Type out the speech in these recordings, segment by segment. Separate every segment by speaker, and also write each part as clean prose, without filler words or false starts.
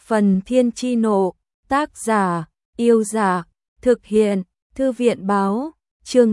Speaker 1: Phần Thiên Chi Nộ, tác giả, Yêu Dạ, thực hiện, Thư viện báo, chương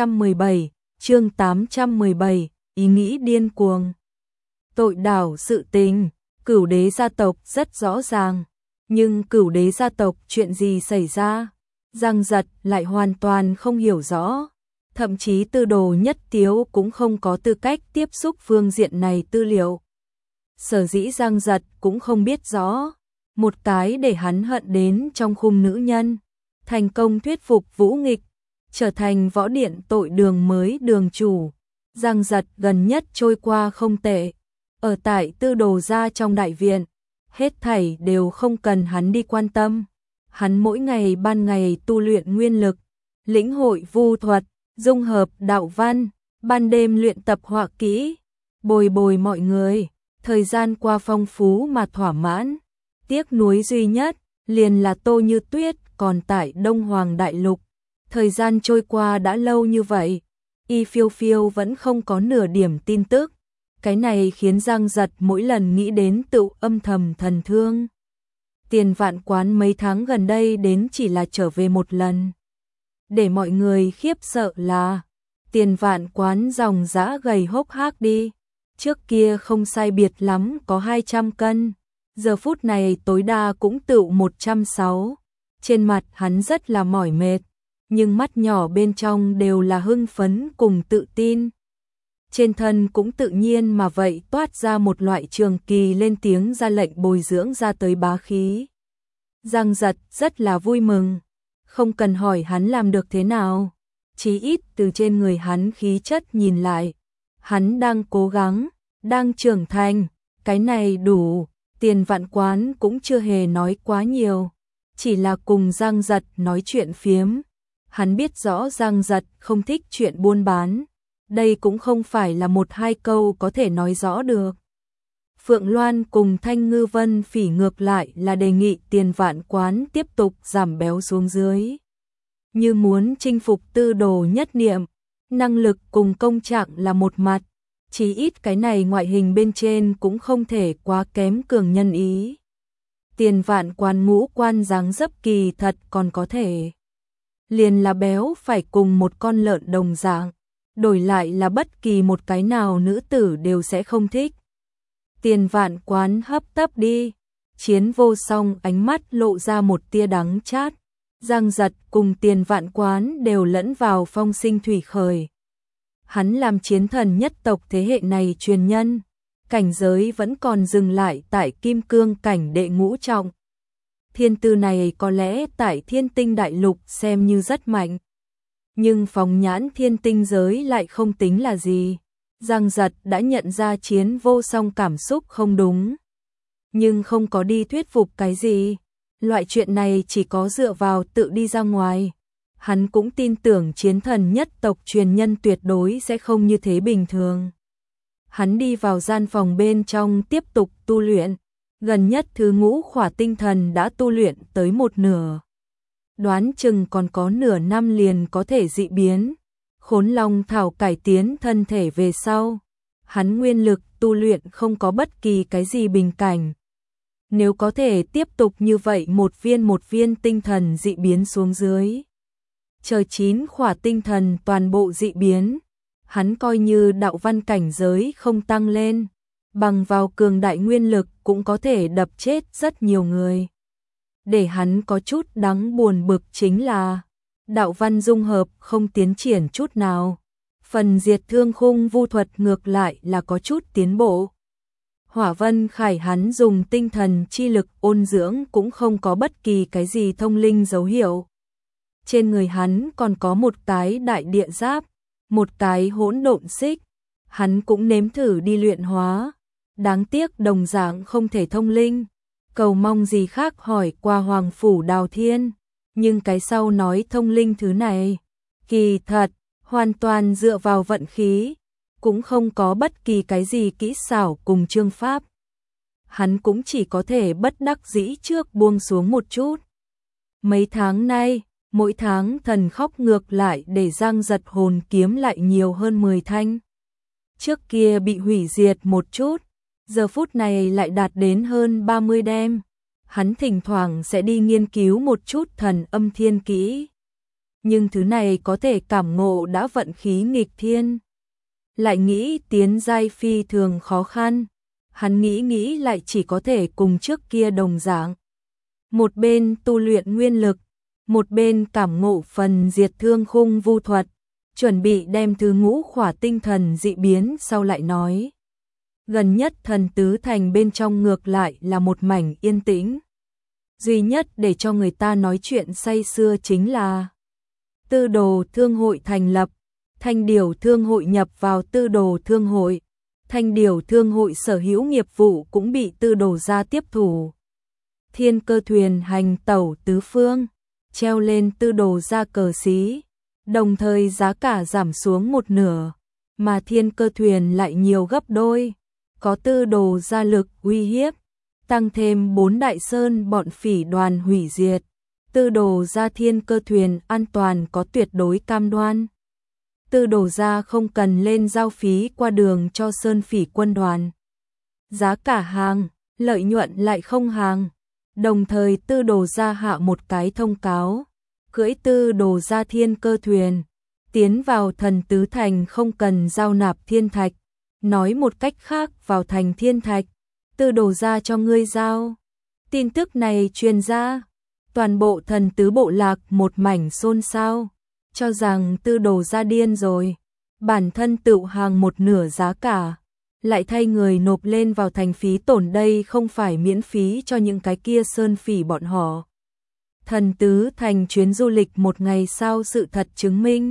Speaker 1: 817, ý nghĩ điên cuồng. Tội đảo sự tình, Cửu Đế gia tộc rất rõ ràng, nhưng Cửu Đế gia tộc chuyện gì xảy ra, Giang Giật lại hoàn toàn không hiểu rõ. Thậm chí Tư Đồ Nhất Tiếu cũng không có tư cách tiếp xúc phương diện này tư liệu. Sở dĩ Giang Giật cũng không biết rõ, một cái để hắn hận đến trong khung nữ nhân, thành công thuyết phục Vũ Nghịch, trở thành võ điện tội đường mới đường chủ. Giang Giật gần nhất trôi qua không tệ, ở tại Tư Đồ gia trong đại viện, hết thảy đều không cần hắn đi quan tâm. Hắn mỗi ngày ban ngày tu luyện nguyên lực, lĩnh hội vu thuật, dung hợp đạo văn, ban đêm luyện tập họa kỹ, bồi bồi mọi người, thời gian qua phong phú mà thỏa mãn. Tiếc nuối duy nhất liền là Tô Như Tuyết còn tại Đông Hoàng Đại Lục. Thời gian trôi qua đã lâu như vậy, Y Phiêu Phiêu vẫn không có nửa điểm tin tức. Cái này khiến Giang Giật mỗi lần nghĩ đến tự âm thầm thần thương. Tiền Vạn Quán mấy tháng gần đây đến chỉ là trở về một lần. Để mọi người khiếp sợ là Tiền Vạn Quán dòng dã gầy hốc hác đi. Trước kia không sai biệt lắm có 200 cân, giờ phút này tối đa cũng tự 160. Trên mặt hắn rất là mỏi mệt, nhưng mắt nhỏ bên trong đều là hưng phấn cùng tự tin. Trên thân cũng tự nhiên mà vậy toát ra một loại trường kỳ lên tiếng ra lệnh bồi dưỡng ra tới bá khí. Giang Giật rất là vui mừng, không cần hỏi hắn làm được thế nào, chí ít từ trên người hắn khí chất nhìn lại, hắn đang cố gắng, đang trưởng thành, cái này đủ. Tiền Vạn Quán cũng chưa hề nói quá nhiều, chỉ là cùng Giang Giật nói chuyện phiếm. Hắn biết rõ Giang Giật không thích chuyện buôn bán, đây cũng không phải là một hai câu có thể nói rõ được. Phượng Loan cùng Thanh Ngư Vân Phỉ ngược lại là đề nghị Tiền Vạn Quán tiếp tục giảm béo xuống dưới. Như muốn chinh phục Tư Đồ Nhất Niệm, năng lực cùng công trạng là một mặt, chí ít cái này ngoại hình bên trên cũng không thể quá kém cường nhân ý. Tiền Vạn Quán ngũ quan dáng dấp kỳ thật còn có thể. Liền là béo phải cùng một con lợn đồng dạng, đổi lại là bất kỳ một cái nào nữ tử đều sẽ không thích. Tiền Vạn Quán hấp tấp đi, Chiến Vô Song ánh mắt lộ ra một tia đắng chát. Giang Giật cùng Tiền Vạn Quán đều lẫn vào phong sinh thủy khởi. Hắn làm chiến thần nhất tộc thế hệ này truyền nhân, cảnh giới vẫn còn dừng lại tại kim cương cảnh đệ ngũ trọng. Thiên tư này có lẽ tại Thiên Tinh Đại Lục xem như rất mạnh, nhưng phóng nhãn thiên tinh giới lại không tính là gì. Giang Giật đã nhận ra Chiến Vô Song cảm xúc không đúng, nhưng không có đi thuyết phục cái gì. Loại chuyện này chỉ có dựa vào tự đi ra ngoài. Hắn cũng tin tưởng chiến thần nhất tộc truyền nhân tuyệt đối sẽ không như thế bình thường. Hắn đi vào gian phòng bên trong tiếp tục tu luyện. Gần nhất thứ ngũ khỏa tinh thần đã tu luyện tới một nửa. Đoán chừng còn có nửa năm liền có thể dị biến. Khốn Long Thảo cải tiến thân thể về sau, hắn nguyên lực tu luyện không có bất kỳ cái gì bình cảnh. Nếu có thể tiếp tục như vậy một viên tinh thần dị biến xuống dưới, chờ 9 khỏa tinh thần toàn bộ dị biến, hắn coi như đạo văn cảnh giới không tăng lên, bằng vào cường đại nguyên lực cũng có thể đập chết rất nhiều người. Để hắn có chút đáng buồn bực chính là đạo văn dung hợp không tiến triển chút nào. Phần diệt thương khung vu thuật ngược lại là có chút tiến bộ. Hỏa Vân Khải hắn dùng tinh thần chi lực ôn dưỡng cũng không có bất kỳ cái gì thông linh dấu hiệu. Trên người hắn còn có một cái đại địa giáp, một cái hỗn độn xích, hắn cũng nếm thử đi luyện hóa. Đáng tiếc đồng dạng không thể thông linh, cầu mong gì khác hỏi qua Hoàng Phủ Đào Thiên, nhưng cái sau nói thông linh thứ này, kỳ thật, hoàn toàn dựa vào vận khí, cũng không có bất kỳ cái gì kỹ xảo cùng chương pháp. Hắn cũng chỉ có thể bất đắc dĩ trước buông xuống một chút. Mấy tháng nay, mỗi tháng thần khóc ngược lại để Giang Giật hồn kiếm lại nhiều hơn 10 thanh. Trước kia bị hủy diệt một chút, giờ phút này lại đạt đến hơn 30 đem. hắn thỉnh thoảng sẽ đi nghiên cứu một chút thần âm thiên kỹ. Nhưng thứ này có thể cảm ngộ đã vận khí nghịch thiên. Lại nghĩ tiến giai phi thường khó khăn. Hắn nghĩ lại chỉ có thể cùng trước kia đồng dạng. Một bên tu luyện nguyên lực, một bên cảm ngộ phần diệt thương khung vu thuật, chuẩn bị đem thứ ngũ khỏa tinh thần dị biến sau lại nói. Gần nhất thần tứ thành bên trong ngược lại là một mảnh yên tĩnh. Duy nhất để cho người ta nói chuyện say sưa chính là Tư Đồ Thương hội thành lập, Thanh Điểu Thương hội nhập vào Tư Đồ Thương hội, Thanh Điểu Thương hội sở hữu nghiệp vụ cũng bị Tư Đồ gia tiếp thủ. Thiên Cơ thuyền hành tẩu tứ phương, treo lên Tư Đồ gia cờ xí, đồng thời giá cả giảm xuống một nửa, mà Thiên Cơ thuyền lại nhiều gấp đôi, có Tư Đồ gia lực uy hiếp, tăng thêm 4 đại sơn bọn phỉ đoàn hủy diệt. Tư Đồ gia Thiên Cơ thuyền an toàn có tuyệt đối cam đoan. Tư Đồ gia không cần lên giao phí qua đường cho sơn phỉ quân đoàn. Giá cả hàng, lợi nhuận lại không hàng. Đồng thời Tư Đồ gia hạ một cái thông cáo, cưỡi Tư Đồ gia Thiên Cơ thuyền, tiến vào thần tứ thành không cần giao nạp thiên thạch. Nói một cách khác, vào thành thiên thạch, Tư Đồ gia cho ngươi giao. Tin tức này truyền ra, toàn bộ thần tứ bộ lạc một mảnh xôn xao, cho rằng Tư Đồ gia điên rồi, bản thân tự hàng một nửa giá cả, lại thay người nộp lên vào thành phí tổn, đây không phải miễn phí cho những cái kia sơn phỉ bọn họ. Thần tứ thành chuyến du lịch một ngày sau sự thật chứng minh.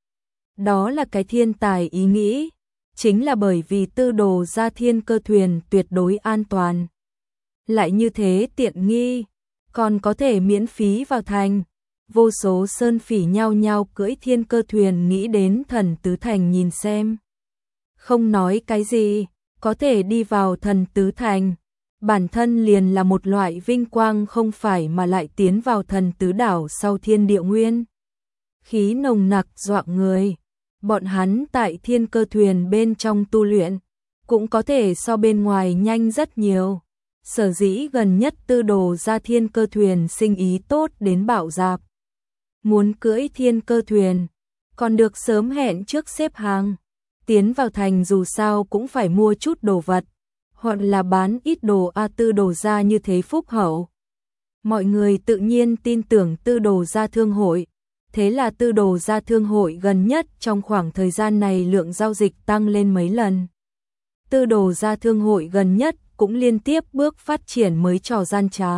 Speaker 1: Đó là cái thiên tài ý nghĩ, chính là bởi vì Tư Đồ gia Thiên Cơ thuyền tuyệt đối an toàn. Lại như thế tiện nghi, còn có thể miễn phí vào thành. Vô số sơn phỉ nhao nhao cưỡi Thiên Cơ thuyền nghĩ đến thần tứ thành nhìn xem. Không nói cái gì, có thể đi vào thần tứ thành, bản thân liền là một loại vinh quang, không phải mà lại tiến vào thần tứ đảo sau thiên địa nguyên. Khí nồng nặc dọa người, bọn hắn tại Thiên Cơ thuyền bên trong tu luyện, cũng có thể so bên ngoài nhanh rất nhiều. Sở dĩ gần nhất Tư Đồ gia Thiên Cơ thuyền sinh ý tốt đến bạo dạp. Muốn cưỡi Thiên Cơ thuyền, còn được sớm hẹn trước xếp hàng. Tiến vào thành dù sao cũng phải mua chút đồ vật, hoặc là bán ít đồ. Tư Đồ gia như thế phúc hậu. Mọi người tự nhiên tin tưởng Tư Đồ gia thương hội. Thế là Tư Đồ gia thương hội gần nhất trong khoảng thời gian này lượng giao dịch tăng lên mấy lần. Tư Đồ gia thương hội gần nhất cũng liên tiếp bước phát triển mới trò gian trá.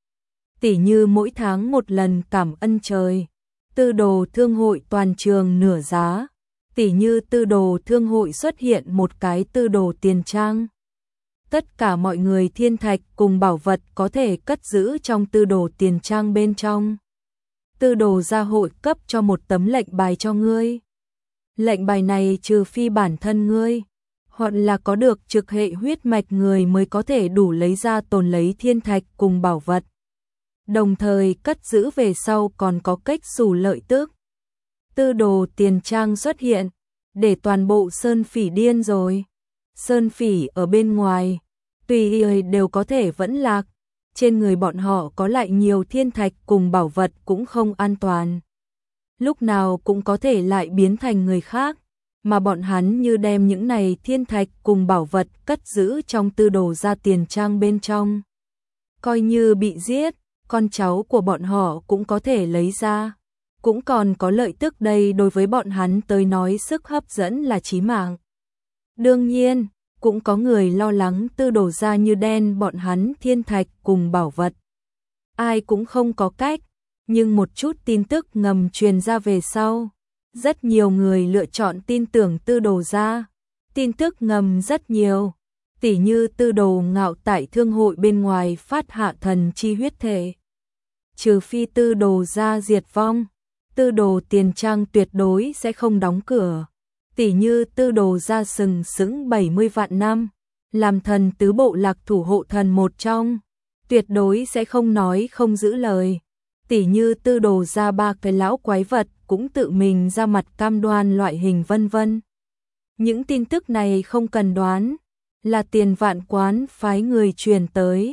Speaker 1: Tỉ như mỗi tháng một lần cảm ơn trời, Tư Đồ thương hội toàn trường nửa giá. Tỉ như Tư Đồ thương hội xuất hiện một cái Tư Đồ tiền trang. Tất cả mọi người thiên thạch cùng bảo vật có thể cất giữ trong Tư Đồ tiền trang bên trong. Tư Đồ gia hội cấp cho một tấm lệnh bài cho ngươi. Lệnh bài này trừ phi bản thân ngươi, hoặc là có được trực hệ huyết mạch người mới có thể đủ lấy ra tồn lấy thiên thạch cùng bảo vật. Đồng thời cất giữ về sau còn có cách xù lợi tức. Tư Đồ tiền trang xuất hiện, để toàn bộ sơn phỉ điên rồi. Sơn phỉ ở bên ngoài, tùy ý đều có thể vẫn lạc. Trên người bọn họ có lại nhiều thiên thạch cùng bảo vật cũng không an toàn. Lúc nào cũng có thể lại biến thành người khác. Mà bọn hắn như đem những này thiên thạch cùng bảo vật cất giữ trong Tư Đồ gia tiền trang bên trong. Coi như bị giết, con cháu của bọn họ cũng có thể lấy ra. Cũng còn có lợi tức, đây đối với bọn hắn tới nói sức hấp dẫn là chí mạng. Đương nhiên, cũng có người lo lắng Tư Đồ gia như đen bọn hắn thiên thạch cùng bảo vật. Ai cũng không có cách, nhưng một chút tin tức ngầm truyền ra về sau. Rất nhiều người lựa chọn tin tưởng Tư Đồ gia. Tin tức ngầm rất nhiều, tỉ như Tư Đồ ngạo tại thương hội bên ngoài phát hạ thần chi huyết thể. Trừ phi Tư Đồ gia diệt vong, Tư Đồ tiền trang tuyệt đối sẽ không đóng cửa. Tỉ như Tư Đồ gia sừng sững 70 vạn năm, làm thần tứ bộ lạc thủ hộ thần một trong, tuyệt đối sẽ không nói không giữ lời. Tỉ như Tư Đồ gia 3 cái lão quái vật cũng tự mình ra mặt cam đoan loại hình vân vân. Những tin tức này không cần đoán, là Tiền Vạn Quán phái người truyền tới.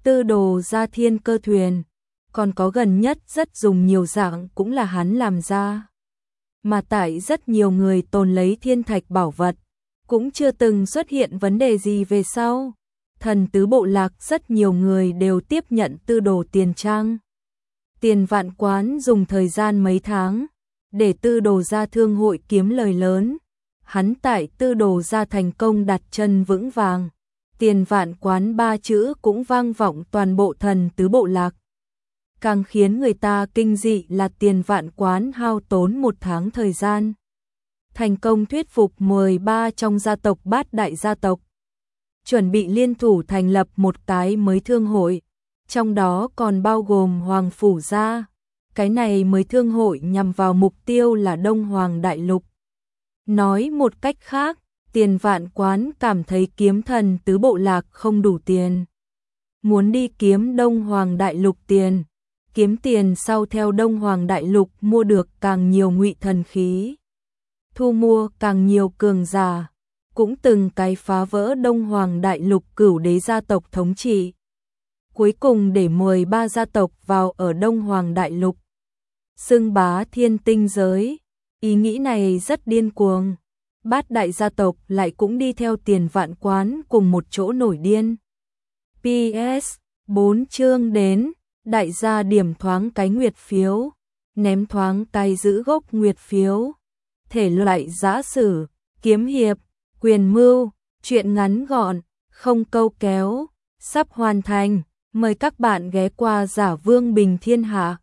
Speaker 1: tư đồ ra thiên cơ thuyền, còn có gần nhất rất dùng nhiều dạng cũng là hắn làm ra. Mà tại rất nhiều người tồn lấy thiên thạch bảo vật, cũng chưa từng xuất hiện vấn đề gì về sau. Thần tứ bộ lạc rất nhiều người đều tiếp nhận tư đồ tiền trang. Tiền vạn quán dùng thời gian mấy tháng, để tư đồ ra thương hội kiếm lời lớn. Hắn tại tư đồ ra thành công đặt chân vững vàng. Tiền vạn quán 3 chữ cũng vang vọng toàn bộ thần tứ bộ lạc. Càng khiến người ta kinh dị là tiền vạn quán hao tốn 1 tháng thời gian. Thành công thuyết phục 13 trong gia tộc bát đại gia tộc. Chuẩn bị liên thủ thành lập một cái mới thương hội. Trong đó còn bao gồm Hoàng Phủ gia. Cái này mới thương hội nhằm vào mục tiêu là Đông Hoàng Đại Lục. Nói một cách khác, tiền vạn quán cảm thấy kiếm thần tứ bộ lạc không đủ tiền. Muốn đi kiếm Đông Hoàng Đại Lục tiền. Kiếm tiền sau theo Đông Hoàng Đại Lục mua được càng nhiều ngụy thần khí. Thu mua càng nhiều cường giả. Cũng từng cái phá vỡ Đông Hoàng Đại Lục cửu đế gia tộc thống trị. Cuối cùng để 13 gia tộc vào ở Đông Hoàng Đại Lục. Xưng bá thiên tinh giới. Ý nghĩ này rất điên cuồng. Bát đại gia tộc lại cũng đi theo tiền vạn quán cùng một chỗ nổi điên. PS 4 chương đến. Đại gia điểm thoáng cái nguyệt phiếu. Ném thoáng cái giữ gốc nguyệt phiếu. Thể loại giã sử, kiếm hiệp, quyền mưu, truyện ngắn gọn, không câu kéo, sắp hoàn thành. Mời các bạn ghé qua Giả Vương Bình Thiên Hạ.